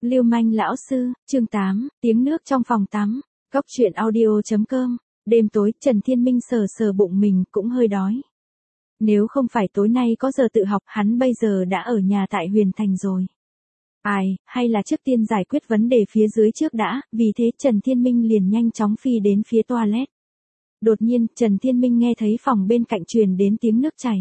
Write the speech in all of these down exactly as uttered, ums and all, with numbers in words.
Lưu manh lão sư, chương tám, tiếng nước trong phòng tắm. Cóc truyện audio chấm com. Đêm tối, Trần Thiên Minh sờ sờ bụng mình, cũng hơi đói. Nếu không phải tối nay có giờ tự học, hắn bây giờ đã ở nhà tại Huyền Thành rồi. Ai, hay là trước tiên giải quyết vấn đề phía dưới trước đã, vì thế Trần Thiên Minh liền nhanh chóng phi đến phía toilet. Đột nhiên, Trần Thiên Minh nghe thấy phòng bên cạnh truyền đến tiếng nước chảy.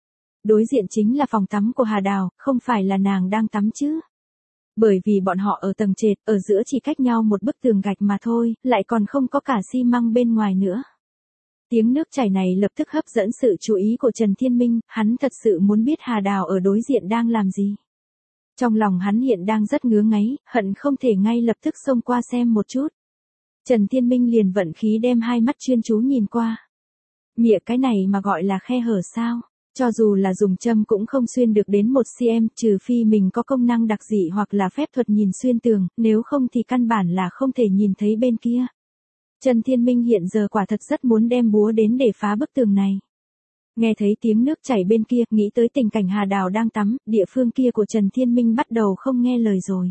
Đối diện chính là phòng tắm của Hà Đào, không phải là nàng đang tắm chứ. Bởi vì bọn họ ở tầng trệt, ở giữa chỉ cách nhau một bức tường gạch mà thôi, lại còn không có cả xi măng bên ngoài nữa. Tiếng nước chảy này lập tức hấp dẫn sự chú ý của Trần Thiên Minh, hắn thật sự muốn biết Hà Đào ở đối diện đang làm gì. Trong lòng hắn hiện đang rất ngứa ngáy, hận không thể ngay lập tức xông qua xem một chút. Trần Thiên Minh liền vận khí đem hai mắt chuyên chú nhìn qua. Mịa cái này mà gọi là khe hở sao? Cho dù là dùng châm cũng không xuyên được đến một xăng-ti-mét, trừ phi mình có công năng đặc dị hoặc là phép thuật nhìn xuyên tường, nếu không thì căn bản là không thể nhìn thấy bên kia. Trần Thiên Minh hiện giờ quả thật rất muốn đem búa đến để phá bức tường này. Nghe thấy tiếng nước chảy bên kia, nghĩ tới tình cảnh Hà Đào đang tắm, địa phương kia của Trần Thiên Minh bắt đầu không nghe lời rồi.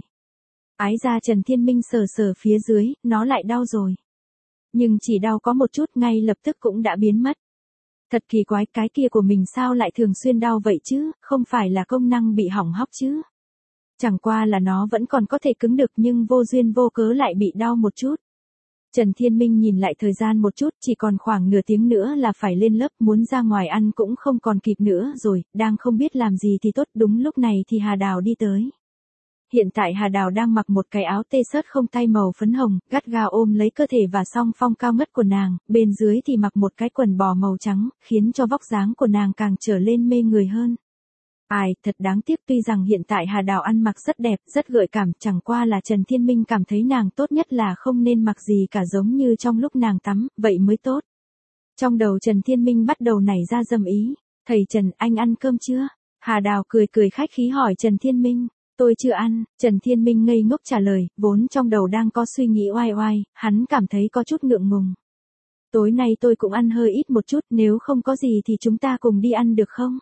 Ái ra Trần Thiên Minh sờ sờ phía dưới, nó lại đau rồi. Nhưng chỉ đau có một chút, ngay lập tức cũng đã biến mất. Thật kỳ quái, cái kia của mình sao lại thường xuyên đau vậy chứ, không phải là công năng bị hỏng hóc chứ. Chẳng qua là nó vẫn còn có thể cứng được nhưng vô duyên vô cớ lại bị đau một chút. Trần Thiên Minh nhìn lại thời gian một chút, chỉ còn khoảng nửa tiếng nữa là phải lên lớp, muốn ra ngoài ăn cũng không còn kịp nữa rồi, đang không biết làm gì thì tốt. Đúng lúc này thì Hà Đào đi tới. Hiện tại Hà Đào đang mặc một cái áo tê-shớt không tay màu phấn hồng, gắt gao ôm lấy cơ thể và song phong cao ngất của nàng, bên dưới thì mặc một cái quần bò màu trắng, khiến cho vóc dáng của nàng càng trở lên mê người hơn. Ai, thật đáng tiếc, tuy rằng hiện tại Hà Đào ăn mặc rất đẹp, rất gợi cảm, chẳng qua là Trần Thiên Minh cảm thấy nàng tốt nhất là không nên mặc gì cả giống như trong lúc nàng tắm, vậy mới tốt. Trong đầu Trần Thiên Minh bắt đầu nảy ra dâm ý, thầy Trần, anh ăn cơm chưa? Hà Đào cười cười khách khí hỏi Trần Thiên Minh. Tôi chưa ăn, Trần Thiên Minh ngây ngốc trả lời, vốn trong đầu đang có suy nghĩ oai oai, hắn cảm thấy có chút ngượng ngùng. Tối nay tôi cũng ăn hơi ít một chút, nếu không có gì thì chúng ta cùng đi ăn được không?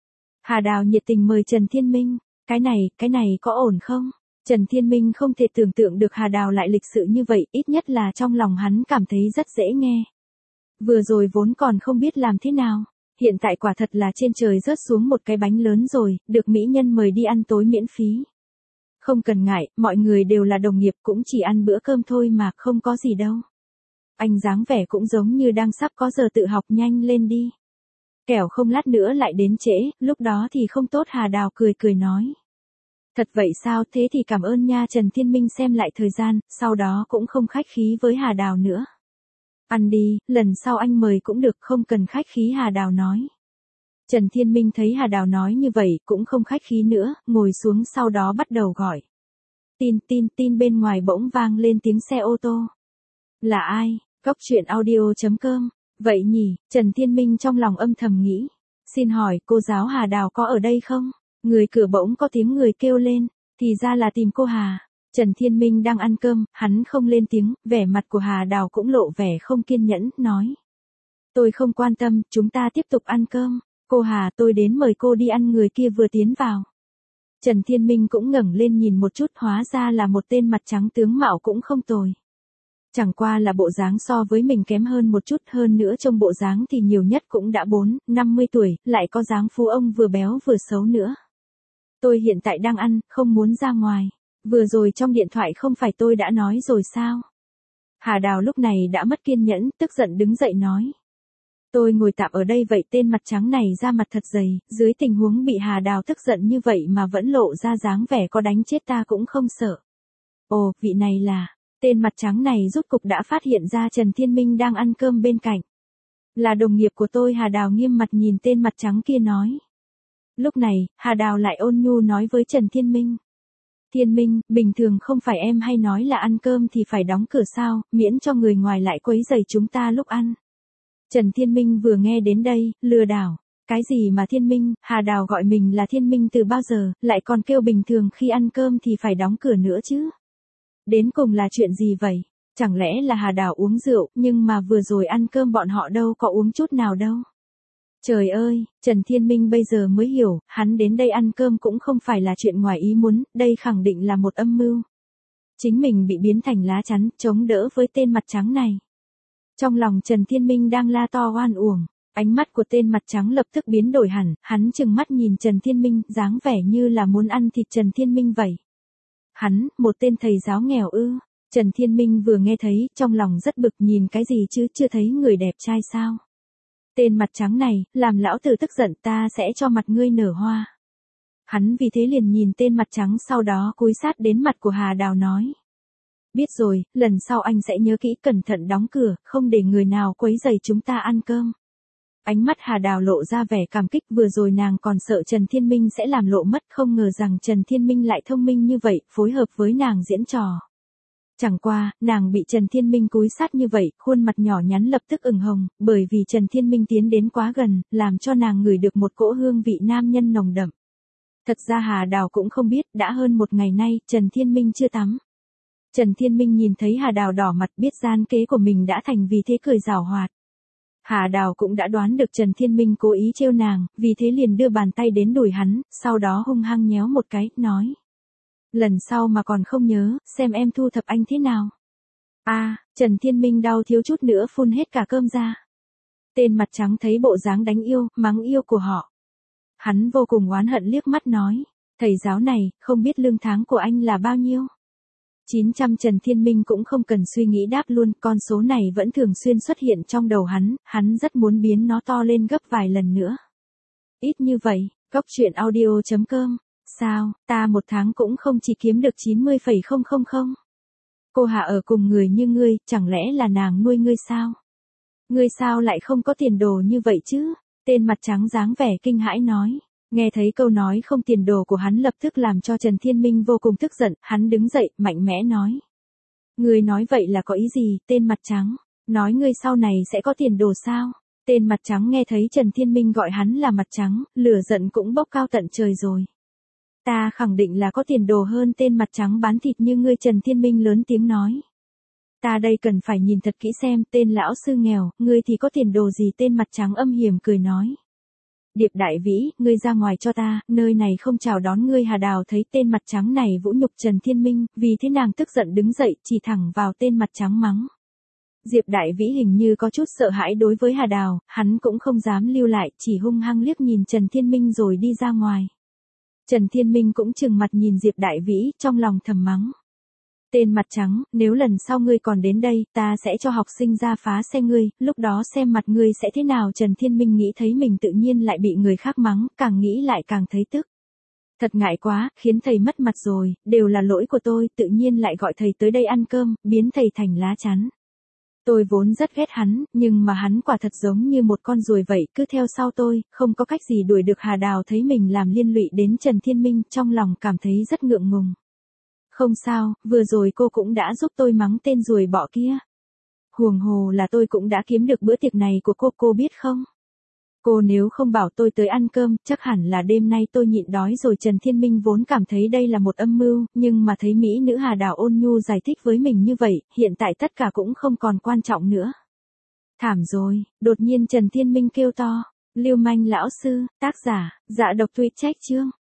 Hà Đào nhiệt tình mời Trần Thiên Minh, cái này, cái này có ổn không? Trần Thiên Minh không thể tưởng tượng được Hà Đào lại lịch sự như vậy, ít nhất là trong lòng hắn cảm thấy rất dễ nghe. Vừa rồi vốn còn không biết làm thế nào. Hiện tại quả thật là trên trời rớt xuống một cái bánh lớn rồi, được mỹ nhân mời đi ăn tối miễn phí. Không cần ngại, mọi người đều là đồng nghiệp, cũng chỉ ăn bữa cơm thôi mà, không có gì đâu. Anh dáng vẻ cũng giống như đang sắp có giờ tự học, nhanh lên đi. Kẻo không lát nữa lại đến trễ, lúc đó thì không tốt. Hà Đào cười cười nói. Thật vậy sao, thế thì cảm ơn nha. Trần Thiên Minh xem lại thời gian, sau đó cũng không khách khí với Hà Đào nữa. Ăn đi, lần sau anh mời cũng được, không cần khách khí. Hà Đào nói. Trần Thiên Minh thấy Hà Đào nói như vậy, cũng không khách khí nữa, ngồi xuống sau đó bắt đầu gọi. Tin tin tin bên ngoài bỗng vang lên tiếng xe ô tô. Là ai? Cóc truyện audio chấm com. Vậy nhỉ, Trần Thiên Minh trong lòng âm thầm nghĩ. Xin hỏi, cô giáo Hà Đào có ở đây không? Người cửa bỗng có tiếng người kêu lên, thì ra là tìm cô Hà. Trần Thiên Minh đang ăn cơm, hắn không lên tiếng, vẻ mặt của Hà Đào cũng lộ vẻ không kiên nhẫn, nói. Tôi không quan tâm, chúng ta tiếp tục ăn cơm. Cô Hà, tôi đến mời cô đi ăn. Người kia vừa tiến vào. Trần Thiên Minh cũng ngẩng lên nhìn một chút, hóa ra là một tên mặt trắng, tướng mạo cũng không tồi. Chẳng qua là bộ dáng so với mình kém hơn một chút, hơn nữa trong bộ dáng thì nhiều nhất cũng đã bốn, năm mươi tuổi, lại có dáng phú ông vừa béo vừa xấu nữa. Tôi hiện tại đang ăn, không muốn ra ngoài. Vừa rồi trong điện thoại không phải tôi đã nói rồi sao? Hà Đào lúc này đã mất kiên nhẫn, tức giận đứng dậy nói. Tôi ngồi tạm ở đây vậy. Tên mặt trắng này da mặt thật dày, dưới tình huống bị Hà Đào tức giận như vậy mà vẫn lộ ra dáng vẻ có đánh chết ta cũng không sợ. Ồ, vị này là... Tên mặt trắng này rốt cục đã phát hiện ra Trần Thiên Minh đang ăn cơm bên cạnh. Là đồng nghiệp của tôi. Hà Đào nghiêm mặt nhìn tên mặt trắng kia nói. Lúc này, Hà Đào lại ôn nhu nói với Trần Thiên Minh. Thiên Minh, bình thường không phải em hay nói là ăn cơm thì phải đóng cửa sao, miễn cho người ngoài lại quấy rầy chúng ta lúc ăn. Trần Thiên Minh vừa nghe đến đây, lừa đảo. Cái gì mà Thiên Minh, Hà Đào gọi mình là Thiên Minh từ bao giờ, lại còn kêu bình thường khi ăn cơm thì phải đóng cửa nữa chứ. Đến cùng là chuyện gì vậy? Chẳng lẽ là Hà Đào uống rượu, nhưng mà vừa rồi ăn cơm bọn họ đâu có uống chút nào đâu. Trời ơi, Trần Thiên Minh bây giờ mới hiểu, hắn đến đây ăn cơm cũng không phải là chuyện ngoài ý muốn, đây khẳng định là một âm mưu. Chính mình bị biến thành lá chắn, chống đỡ với tên mặt trắng này. Trong lòng Trần Thiên Minh đang la to oan uổng, ánh mắt của tên mặt trắng lập tức biến đổi hẳn, hắn trừng mắt nhìn Trần Thiên Minh, dáng vẻ như là muốn ăn thịt Trần Thiên Minh vậy. Hắn, một tên thầy giáo nghèo ư? Trần Thiên Minh vừa nghe thấy, trong lòng rất bực, nhìn cái gì chứ, chưa thấy người đẹp trai sao? Tên mặt trắng này, làm lão tử tức giận, ta sẽ cho mặt ngươi nở hoa. Hắn vì thế liền nhìn tên mặt trắng, sau đó cúi sát đến mặt của Hà Đào nói. Biết rồi, lần sau anh sẽ nhớ kỹ, cẩn thận đóng cửa, không để người nào quấy rầy chúng ta ăn cơm. Ánh mắt Hà Đào lộ ra vẻ cảm kích, vừa rồi nàng còn sợ Trần Thiên Minh sẽ làm lộ mất, không ngờ rằng Trần Thiên Minh lại thông minh như vậy, phối hợp với nàng diễn trò. Chẳng qua, nàng bị Trần Thiên Minh cúi sát như vậy, khuôn mặt nhỏ nhắn lập tức ửng hồng, bởi vì Trần Thiên Minh tiến đến quá gần, làm cho nàng ngửi được một cỗ hương vị nam nhân nồng đậm. Thật ra Hà Đào cũng không biết, đã hơn một ngày nay, Trần Thiên Minh chưa tắm. Trần Thiên Minh nhìn thấy Hà Đào đỏ mặt, biết gian kế của mình đã thành, vì thế cười giảo hoạt. Hà Đào cũng đã đoán được Trần Thiên Minh cố ý trêu nàng, vì thế liền đưa bàn tay đến đùi hắn, sau đó hung hăng nhéo một cái, nói. Lần sau mà còn không nhớ, xem em thu thập anh thế nào. A, à, Trần Thiên Minh đau thiếu chút nữa phun hết cả cơm ra. Tên mặt trắng thấy bộ dáng đánh yêu, mắng yêu của họ. Hắn vô cùng oán hận liếc mắt nói, thầy giáo này, không biết lương tháng của anh là bao nhiêu? chín trăm Trần Thiên Minh cũng không cần suy nghĩ đáp luôn, con số này vẫn thường xuyên xuất hiện trong đầu hắn, hắn rất muốn biến nó to lên gấp vài lần nữa. Ít như vậy, Cóc Truyện Audio chấm com. Sao, ta một tháng cũng không chỉ kiếm được chín mươi phẩy không không không. Cô Hạ ở cùng người như ngươi, chẳng lẽ là nàng nuôi ngươi sao? Ngươi sao lại không có tiền đồ như vậy chứ? Tên mặt trắng dáng vẻ kinh hãi nói. Nghe thấy câu nói không tiền đồ của hắn lập tức làm cho Trần Thiên Minh vô cùng tức giận, hắn đứng dậy, mạnh mẽ nói. Ngươi nói vậy là có ý gì, tên mặt trắng? Nói ngươi sau này sẽ có tiền đồ sao? Tên mặt trắng nghe thấy Trần Thiên Minh gọi hắn là mặt trắng, lửa giận cũng bốc cao tận trời rồi. Ta khẳng định là có tiền đồ hơn tên mặt trắng bán thịt như ngươi, Trần Thiên Minh lớn tiếng nói. Ta đây cần phải nhìn thật kỹ xem, tên lão sư nghèo, ngươi thì có tiền đồ gì, tên mặt trắng âm hiểm cười nói. Điệp Đại Vĩ, ngươi ra ngoài cho ta, nơi này không chào đón ngươi. Hà Đào thấy tên mặt trắng này vũ nhục Trần Thiên Minh, vì thế nàng tức giận đứng dậy, chỉ thẳng vào tên mặt trắng mắng. Diệp Đại Vĩ hình như có chút sợ hãi đối với Hà Đào, hắn cũng không dám lưu lại, chỉ hung hăng liếc nhìn Trần Thiên Minh rồi đi ra ngoài. Trần Thiên Minh cũng trừng mặt nhìn Diệp Đại Vĩ, trong lòng thầm mắng. Tên mặt trắng, nếu lần sau ngươi còn đến đây, ta sẽ cho học sinh ra phá xe ngươi, lúc đó xem mặt ngươi sẽ thế nào. Trần Thiên Minh nghĩ thấy mình tự nhiên lại bị người khác mắng, càng nghĩ lại càng thấy tức. Thật ngại quá, khiến thầy mất mặt rồi, đều là lỗi của tôi, tự nhiên lại gọi thầy tới đây ăn cơm, biến thầy thành lá chắn. Tôi vốn rất ghét hắn, nhưng mà hắn quả thật giống như một con ruồi vậy, cứ theo sau tôi, không có cách gì đuổi được. Hà Đào thấy mình làm liên lụy đến Trần Thiên Minh, trong lòng cảm thấy rất ngượng ngùng. Không sao, vừa rồi cô cũng đã giúp tôi mắng tên ruồi bọ kia. Huồng hồ là tôi cũng đã kiếm được bữa tiệc này của cô, cô biết không? Cô nếu không bảo tôi tới ăn cơm, chắc hẳn là đêm nay tôi nhịn đói rồi. Trần Thiên Minh vốn cảm thấy đây là một âm mưu, nhưng mà thấy mỹ nữ Hà Đào ôn nhu giải thích với mình như vậy, hiện tại tất cả cũng không còn quan trọng nữa. Thảm rồi, đột nhiên Trần Thiên Minh kêu to. Lưu manh lão sư, tác giả, Dạ Độc Tweet Check chương.